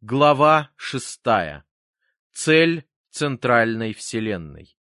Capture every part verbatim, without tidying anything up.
Глава шестая. Цель центральной вселенной.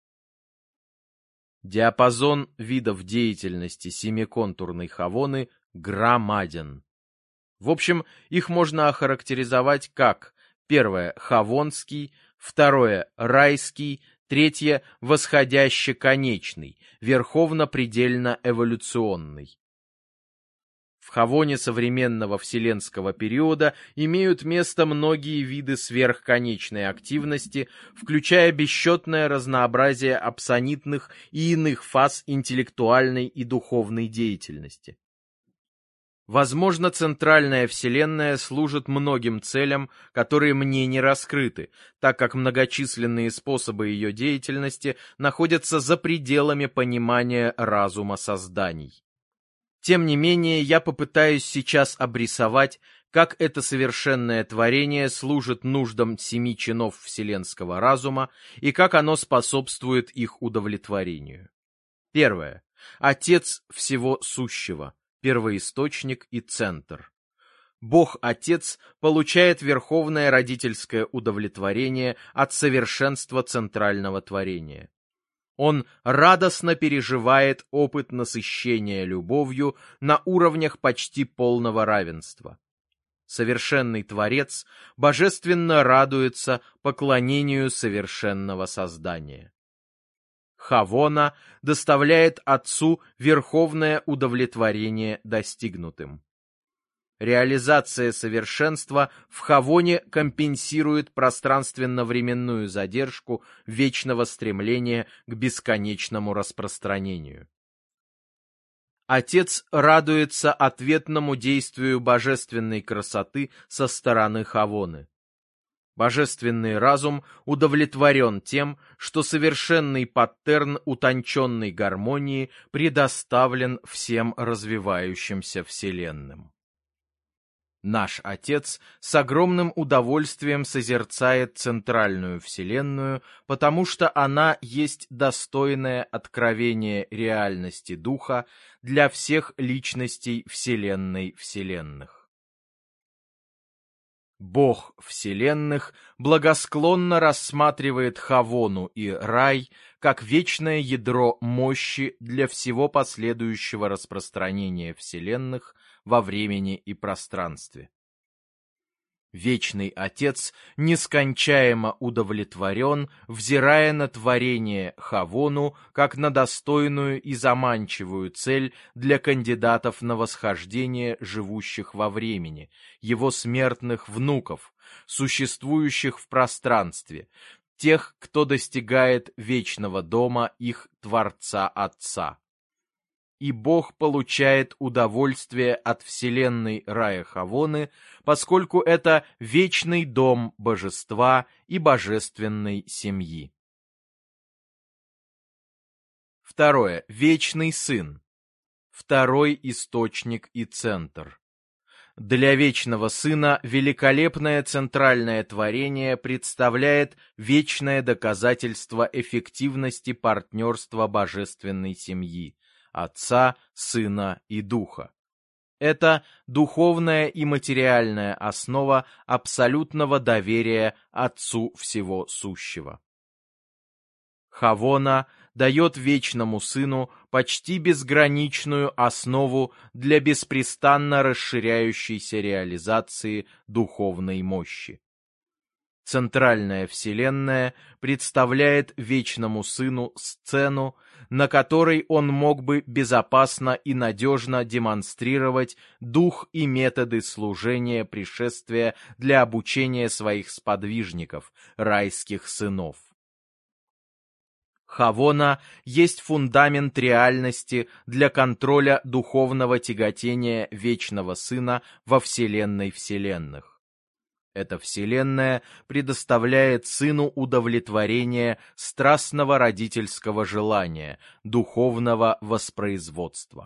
Диапазон видов деятельности семиконтурной хавоны громаден. В общем, их можно охарактеризовать как: первое — хавонский, второе — райский, третье — восходяще-конечный, верховно-предельно-эволюционный. В хавоне современного вселенского периода имеют место многие виды сверхконечной активности, включая бесчетное разнообразие апсонитных и иных фаз интеллектуальной и духовной деятельности. Возможно, центральная вселенная служит многим целям, которые мне не раскрыты, так как многочисленные способы ее деятельности находятся за пределами понимания разума созданий. Тем не менее, я попытаюсь сейчас обрисовать, как это совершенное творение служит нуждам семи чинов вселенского разума и как оно способствует их удовлетворению. Первое. Отец всего сущего, первоисточник и центр. Бог-Отец получает верховное родительское удовлетворение от совершенства центрального творения. Он радостно переживает опыт насыщения любовью на уровнях почти полного равенства. Совершенный Творец божественно радуется поклонению совершенного создания. Хавона доставляет Отцу верховное удовлетворение достигнутым. Реализация совершенства в хавоне компенсирует пространственно-временную задержку вечного стремления к бесконечному распространению. Отец радуется ответному действию божественной красоты со стороны хавоны. Божественный разум удовлетворен тем, что совершенный паттерн утонченной гармонии предоставлен всем развивающимся вселенным. Наш Отец с огромным удовольствием созерцает центральную вселенную, потому что она есть достойное откровение реальности Духа для всех личностей вселенной вселенных. Бог вселенных благосклонно рассматривает хавону и рай как вечное ядро мощи для всего последующего распространения вселенных во времени и пространстве. Вечный Отец нескончаемо удовлетворен, взирая на творение хавону как на достойную и заманчивую цель для кандидатов на восхождение живущих во времени, его смертных внуков, существующих в пространстве, тех, кто достигает вечного дома их Творца Отца. И Бог получает удовольствие от вселенной рая хавоны, поскольку это вечный дом божества и божественной семьи. Второе. Вечный Сын. Второй источник и центр. Для Вечного Сына великолепное центральное творение представляет вечное доказательство эффективности партнерства божественной семьи, Отца, Сына и Духа. Это духовная и материальная основа абсолютного доверия Отцу всего сущего. Хавона дает Вечному Сыну почти безграничную основу для беспрестанно расширяющейся реализации духовной мощи. Центральная вселенная представляет Вечному Сыну сцену, на которой он мог бы безопасно и надежно демонстрировать дух и методы служения пришествия для обучения своих сподвижников, райских сынов. Хавона есть фундамент реальности для контроля духовного тяготения Вечного Сына во вселенной вселенных. Эта вселенная предоставляет Сыну удовлетворение страстного родительского желания, духовного воспроизводства.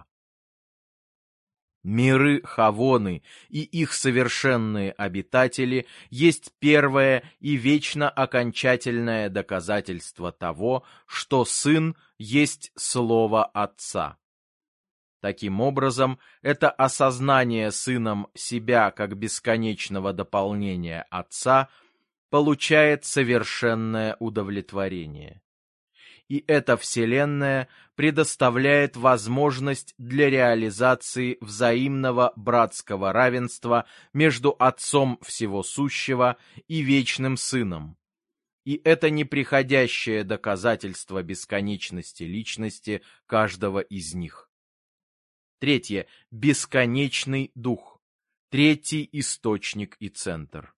Миры хавоны и их совершенные обитатели есть первое и вечно окончательное доказательство того, что Сын есть Слово Отца. Таким образом, это осознание сыном себя как бесконечного дополнения Отца получает совершенное удовлетворение. И эта Вселенная предоставляет возможность для реализации взаимного братского равенства между Отцом Всего Сущего и Вечным Сыном. И это неприходящее доказательство бесконечности личности каждого из них. Третье. Бесконечный Дух. Третий источник и центр.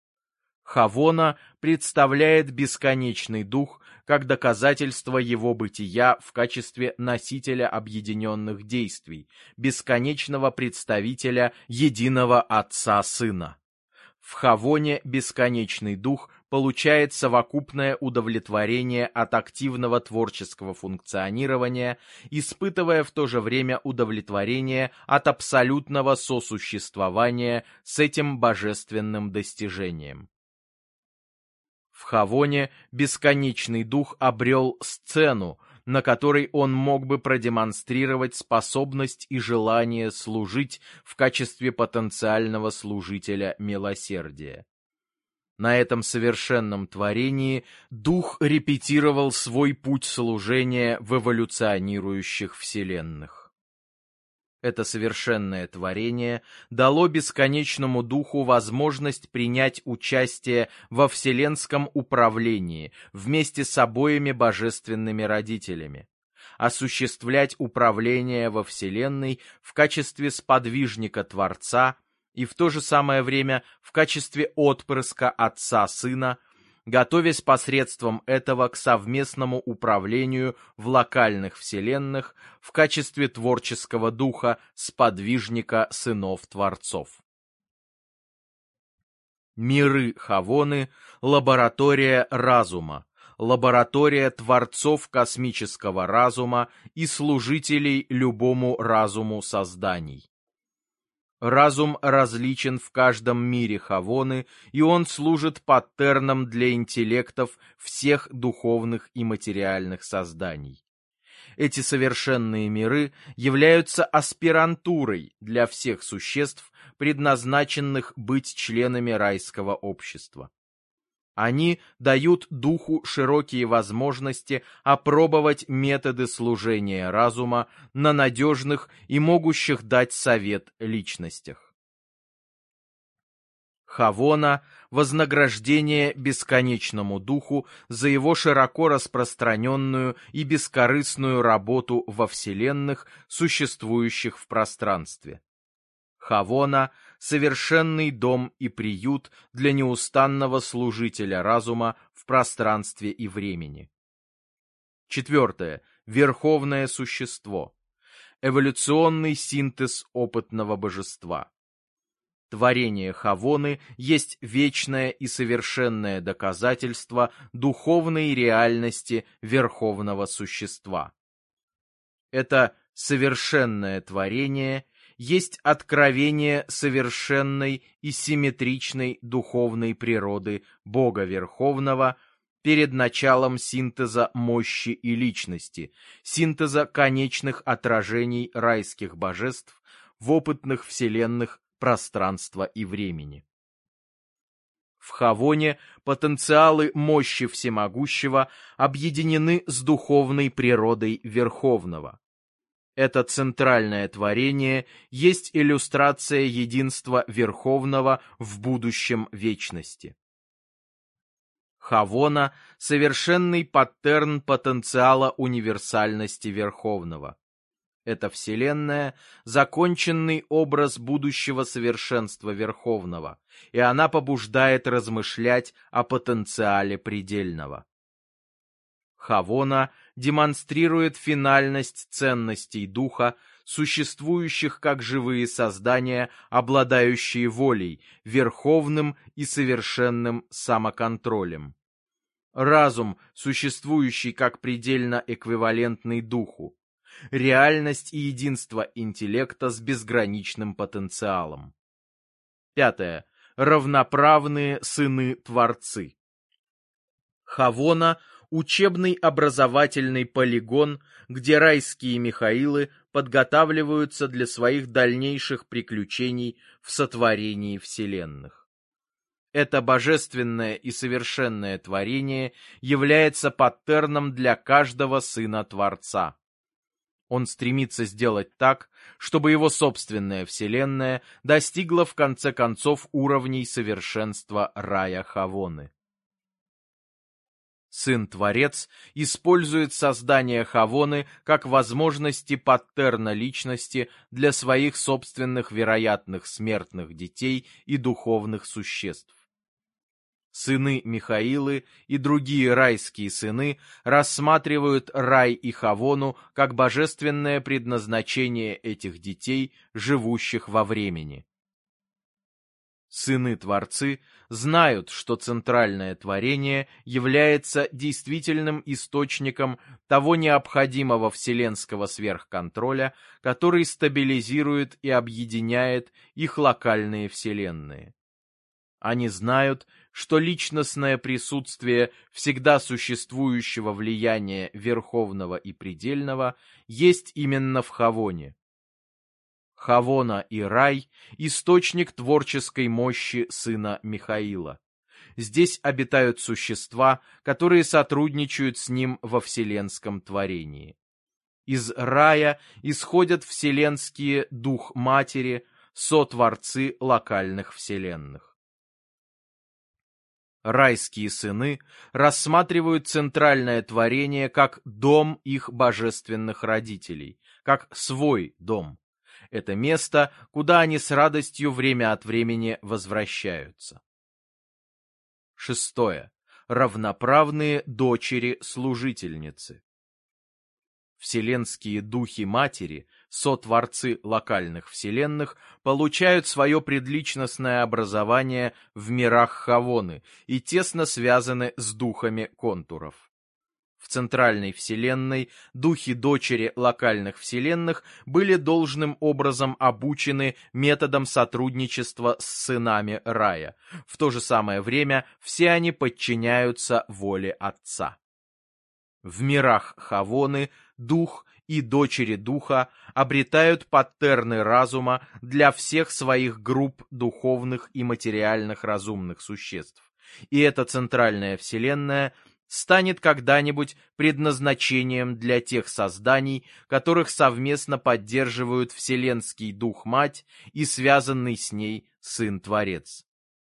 Хавона представляет бесконечный Дух как доказательство его бытия в качестве носителя объединенных действий, бесконечного представителя единого Отца-Сына. В Хавоне бесконечный Дух получает совокупное удовлетворение от активного творческого функционирования, испытывая в то же время удовлетворение от абсолютного сосуществования с этим божественным достижением. В Хавоне бесконечный Дух обрел сцену, на которой он мог бы продемонстрировать способность и желание служить в качестве потенциального служителя милосердия. На этом совершенном творении Дух репетировал свой путь служения в эволюционирующих вселенных. Это совершенное творение дало бесконечному Духу возможность принять участие во вселенском управлении вместе с обоими божественными родителями, осуществлять управление во Вселенной в качестве сподвижника Творца и в то же самое время в качестве отпрыска Отца-Сына, готовясь посредством этого к совместному управлению в локальных вселенных в качестве творческого духа сподвижника сынов-творцов. Миры Хавоны – лаборатория разума, лаборатория творцов космического разума и служителей любому разуму созданий. Разум различен в каждом мире Хавоны, и он служит паттерном для интеллектов всех духовных и материальных созданий. Эти совершенные миры являются аспирантурой для всех существ, предназначенных быть членами райского общества. Они дают духу широкие возможности опробовать методы служения разума на надежных и могущих дать совет личностях. Хавона – вознаграждение бесконечному духу за его широко распространенную и бескорыстную работу во вселенных, существующих в пространстве. Хавона – совершенный дом и приют для неустанного служителя разума в пространстве и времени. Четвертое. Верховное существо. Эволюционный синтез опытного божества. Творение Хавоны есть вечное и совершенное доказательство духовной реальности Верховного Существа. Это совершенное творение есть откровение совершенной и симметричной духовной природы Бога Верховного перед началом синтеза мощи и личности, синтеза конечных отражений райских божеств в опытных вселенных пространства и времени. В Хавоне потенциалы мощи Всемогущего объединены с духовной природой Верховного. Это центральное творение есть иллюстрация единства Верховного в будущем вечности. Хавона – совершенный паттерн потенциала универсальности Верховного. Эта Вселенная – законченный образ будущего совершенства Верховного, и она побуждает размышлять о потенциале предельного. Хавона демонстрирует финальность ценностей духа, существующих как живые создания, обладающие волей, верховным и совершенным самоконтролем. Разум, существующий как предельно эквивалентный духу. Реальность и единство интеллекта с безграничным потенциалом. Пятое. Равноправные сыны-творцы. Хавона – учебный образовательный полигон, где райские Михаилы подготавливаются для своих дальнейших приключений в сотворении вселенных. Это божественное и совершенное творение является паттерном для каждого сына Творца. Он стремится сделать так, чтобы его собственная вселенная достигла в конце концов уровней совершенства рая Хавоны. Сын-творец использует создание Хавоны как возможности паттерна личности для своих собственных вероятных смертных детей и духовных существ. Сыны Михаилы и другие райские сыны рассматривают рай и Хавону как божественное предназначение этих детей, живущих во времени. Сыны-творцы знают, что центральное творение является действительным источником того необходимого вселенского сверхконтроля, который стабилизирует и объединяет их локальные вселенные. Они знают, что личностное присутствие всегда существующего влияния Верховного и Предельного есть именно в Хавоне. Хавона и рай – источник творческой мощи сына Михаила. Здесь обитают существа, которые сотрудничают с ним во вселенском творении. Из рая исходят вселенские дух матери, сотворцы локальных вселенных. Райские сыны рассматривают центральное творение как дом их божественных родителей, как свой дом. Это место, куда они с радостью время от времени возвращаются. Шестое. Равноправные дочери-служительницы. Вселенские духи-матери, сотворцы локальных вселенных, получают свое предличностное образование в мирах Хавоны и тесно связаны с духами контуров. В центральной вселенной духи-дочери локальных вселенных были должным образом обучены методам сотрудничества с сынами рая. В то же самое время все они подчиняются воле Отца. В мирах Хавоны дух и дочери духа обретают паттерны разума для всех своих групп духовных и материальных разумных существ. И эта центральная вселенная станет когда-нибудь предназначением для тех созданий, которых совместно поддерживают Вселенский Дух-Мать и связанный с ней Сын-Творец.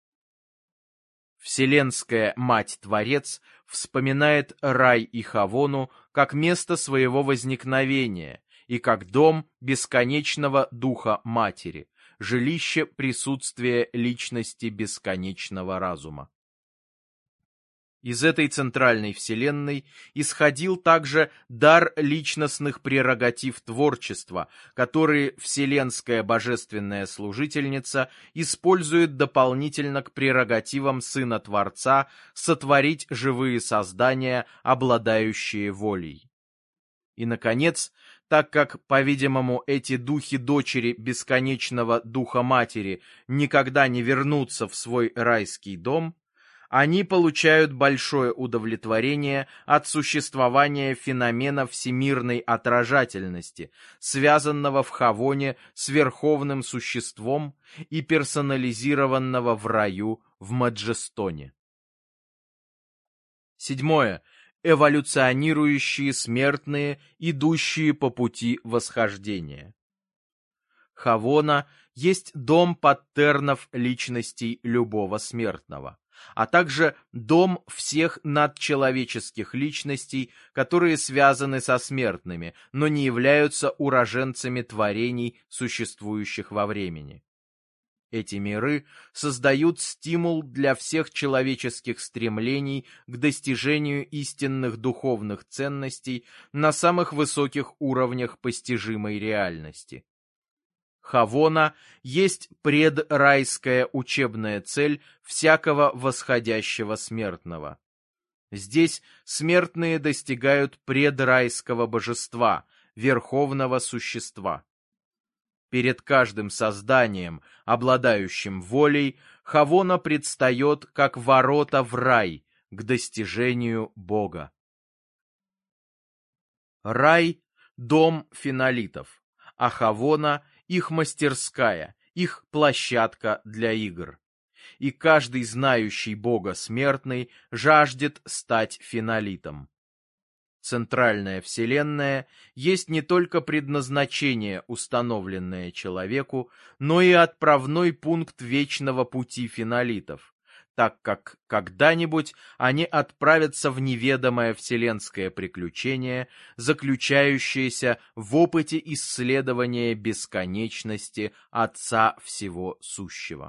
Вселенская Мать-Творец вспоминает рай и Хавону как место своего возникновения и как дом бесконечного Духа Матери, жилище присутствия личности бесконечного разума. Из этой центральной вселенной исходил также дар личностных прерогатив творчества, которые вселенская божественная служительница использует дополнительно к прерогативам Сына Творца сотворить живые создания, обладающие волей. И, наконец, так как, по-видимому, эти духи-дочери бесконечного Духа Матери никогда не вернутся в свой райский дом, они получают большое удовлетворение от существования феномена всемирной отражательности, связанного в Хавоне с верховным существом и персонализированного в раю в Маджестоне. Седьмое. Эволюционирующие смертные, идущие по пути восхождения. Хавона есть дом паттернов личностей любого смертного, а также дом всех надчеловеческих личностей, которые связаны со смертными, но не являются уроженцами творений, существующих во времени. Эти миры создают стимул для всех человеческих стремлений к достижению истинных духовных ценностей на самых высоких уровнях постижимой реальности. Хавона есть предрайская учебная цель всякого восходящего смертного. Здесь смертные достигают предрайского божества, верховного существа. Перед каждым созданием, обладающим волей, Хавона предстает как ворота в рай, к достижению Бога. Рай – дом фенолитов, а Хавона — их мастерская, их площадка для игр. И каждый знающий Бога смертный жаждет стать фенолитом. Центральная вселенная есть не только предназначение, установленное человеку, но и отправной пункт вечного пути фенолитов, так как когда-нибудь они отправятся в неведомое вселенское приключение, заключающееся в опыте исследования бесконечности Отца Всего Сущего.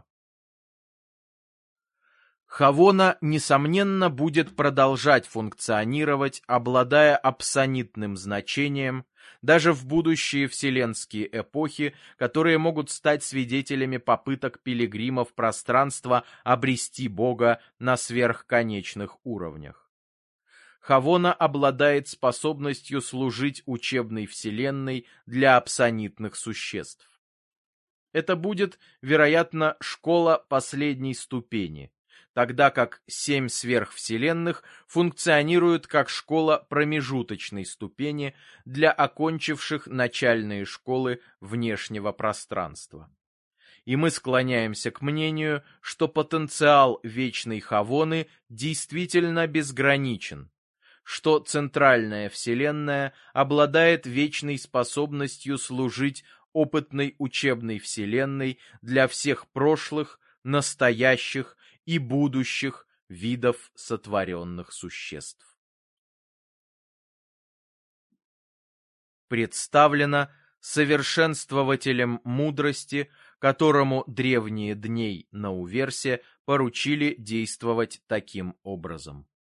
Хавона, несомненно, будет продолжать функционировать, обладая апсонитным значением, даже в будущие вселенские эпохи, которые могут стать свидетелями попыток пилигримов пространства обрести Бога на сверхконечных уровнях. Хавона обладает способностью служить учебной вселенной для апсонитных существ. Это будет, вероятно, школа последней ступени, тогда как семь сверхвселенных функционируют как школа промежуточной ступени для окончивших начальные школы внешнего пространства. И мы склоняемся к мнению, что потенциал вечной Хавоны действительно безграничен, что центральная вселенная обладает вечной способностью служить опытной учебной вселенной для всех прошлых, настоящих и будущих видов сотворенных существ. Представлено совершенствователем мудрости, которому древние дней на Уверсе поручили действовать таким образом.